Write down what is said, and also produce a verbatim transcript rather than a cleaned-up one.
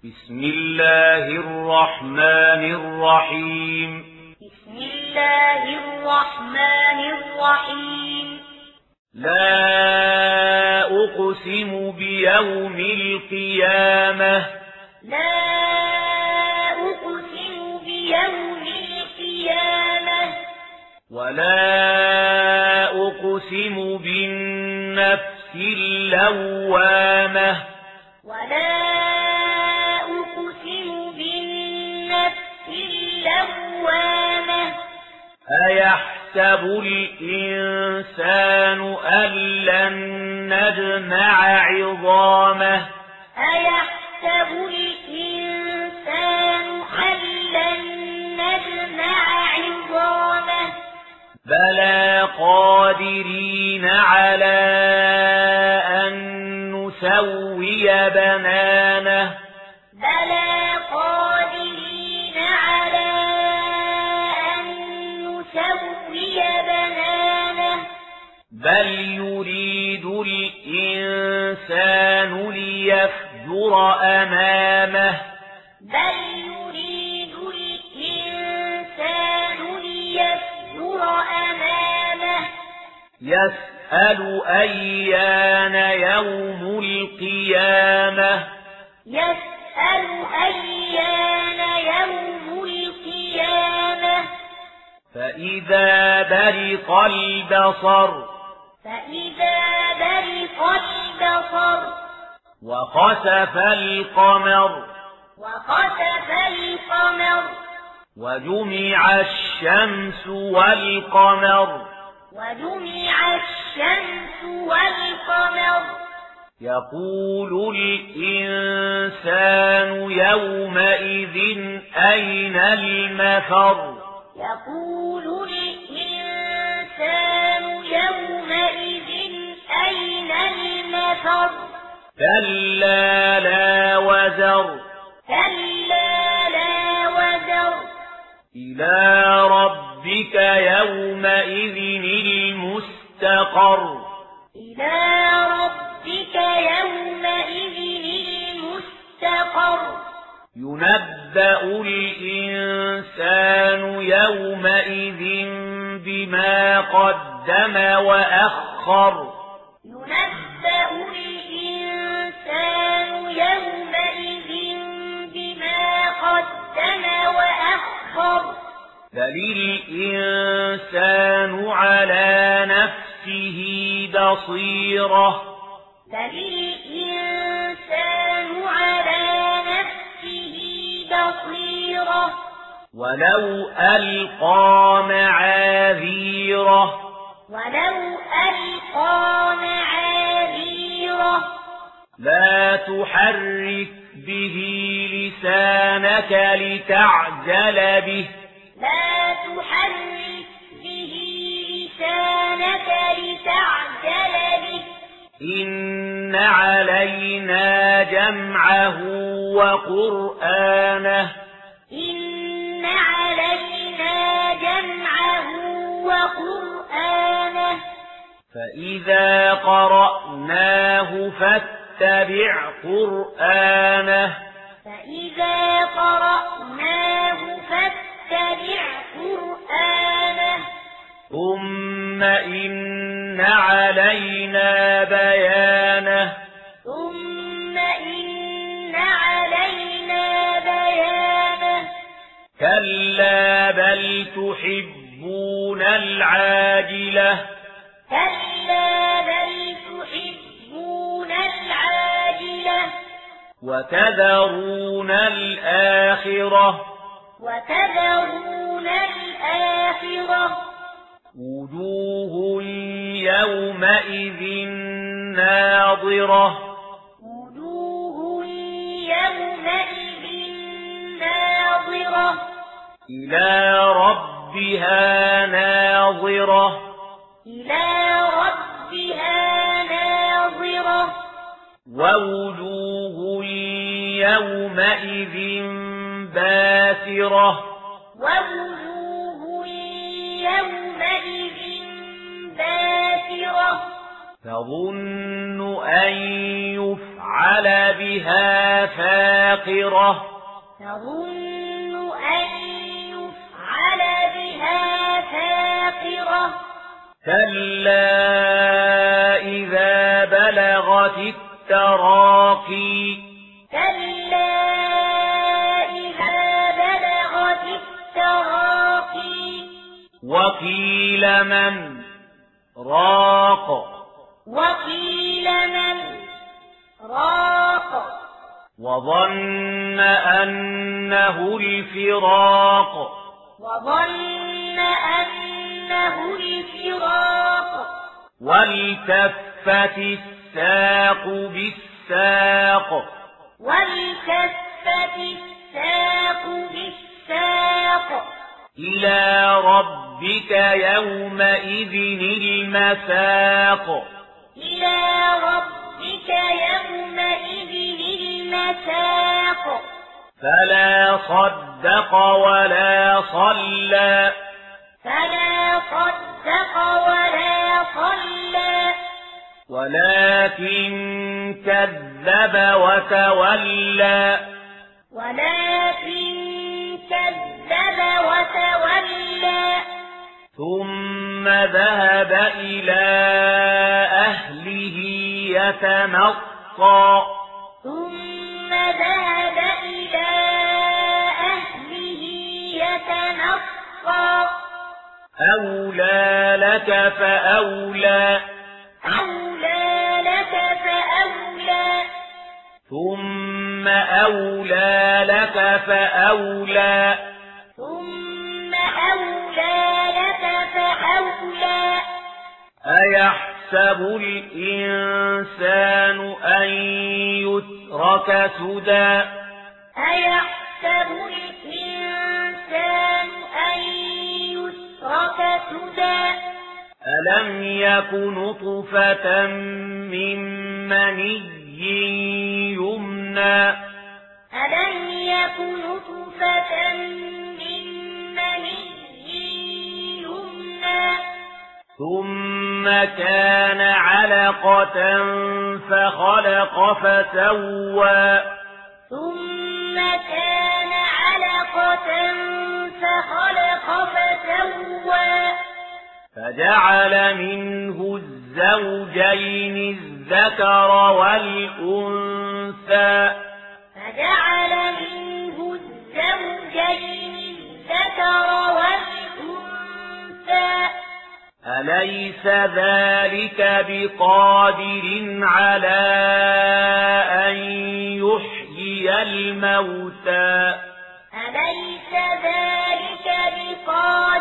بسم الله الرحمن الرحيم بسم الله الرحمن الرحيم لا أقسم بيوم القيامة لا أقسم بيوم القيامة ولا أقسم بالنفس اللوامة ولا أقسم بالنفس اللوامة أيحسب الإنسان أن لن نجمع عظامه أيحسب الإنسان أن لن نجمع عظامه بلى قادرين على أن نسوي بنانه بلى قادرين على أن نسوي بنانه بل يريد الإنسان ليفجر أمامه بل يريد الإنسان ليفجر أمامه يسأل أيان يوم القيامة يسأل أيان يوم القيامة فإذا برق البصر فإذا برق البصر وخسف القمر وخسف القمر وجمع الشمس والقمر وجمع الشمس والقمر يقول الإنسان يومئذ أين المفر يقول الإنسان يومئذ أين المفر كلا لا وزر كلا لا وزر إلى ربك يومئذ المستقر إلى ربك يومئذ المستقر ينبأ الإنسان يومئذ بما قدم وأخر ينبأ الإنسان يومئذ بما قدم وأخر بل الإنسان على نفسه بصيرة بل الإنسان على نفسه بصيرة ولو ألقى معاذيره ولو ألقى معاذيره لا تحرك به لسانك لتعجل به لا تحرك به لسانك لتعجل به إن علينا جمعه وقرآنه إن علينا جمعه وقرآنه فإذا قرأناه فاتبع قرآنه فإذا قرأناه فاتبع قرآنه ثم إن علينا بيانه ثم إن علينا بيانه كلا بل تحبون العاجلة كلا بل تحبون العاجلة وتذرون الآخرة وتذرون الآخرة وجوه يومئذ ناظرة وجوه يومئذ ناظرة إلى ربها ناظرة إلى ربها ناظرة ووجوه يومئذ باسرة ووجوه يومئذ باسرة تظن أن يفعل يفعل بها فاقرة تظن أن يفعل بها فاقرة كلا إذا بلغت التراقي كلا إذا بلغت التراقي وقيل من راق وقيل من راق وظن أنه الفراق وظن أنه الفراق والتفت الساق بالساق والتفت الساق بالساق إلى ربك يومئذ المساق إلى ربك يومئذ المساق فلا صدق ولا صلى فلا صدق ولا صلى ولكن كذب وتولى ولكن كذب وتولى ثم ذهب إلى أهله يتمطى ثم ذهب إلى أهله يتمطى أولى لك فأولى أولى لك فأولى ثم أولى لك فأولى ثم أولى لك فأولى أيحسب الإنسان أن يترك سدى أيحسب الإنسان أن يترك سدى ألم يك نطفة من مني يمنى ألم يك نطفة من مني يمنى ثم كان علقة فخلق فسوى ثم كان علقة فخلق فسوى فجعل منه الزوجين الذكر والأنثى فجعل منه الزوجين الذكر والأنثى أليس ذلك بقادر على أن يحيي الموتى أليس ذلك بقادر